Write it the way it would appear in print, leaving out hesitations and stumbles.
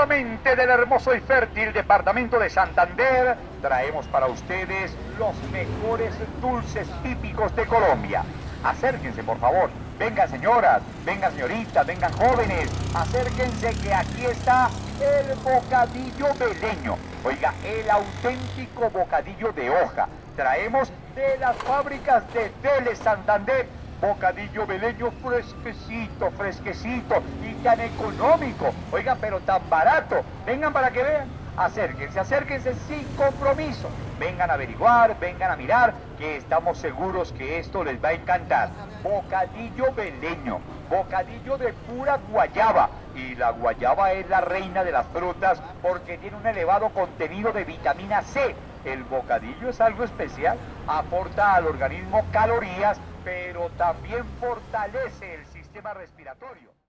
Directamente del hermoso y fértil departamento de Santander, traemos para ustedes los mejores dulces típicos de Colombia. Acérquense, por favor. Vengan, señoras, vengan, señoritas, vengan, jóvenes. Acérquense que aquí está el bocadillo beleño. Oiga, el auténtico bocadillo de hoja. Traemos de las fábricas de Vélez Santander. Bocadillo beleño fresquecito, fresquecito y tan económico. Oigan, pero tan barato. Vengan para que vean. Acérquense, acérquense sin compromiso. Vengan a averiguar, vengan a mirar, que estamos seguros que esto les va a encantar. Bocadillo beleño, bocadillo de pura guayaba. Y la guayaba es la reina de las frutas porque tiene un elevado contenido de vitamina C. El bocadillo es algo especial, aporta al organismo calorías, pero también fortalece el sistema respiratorio.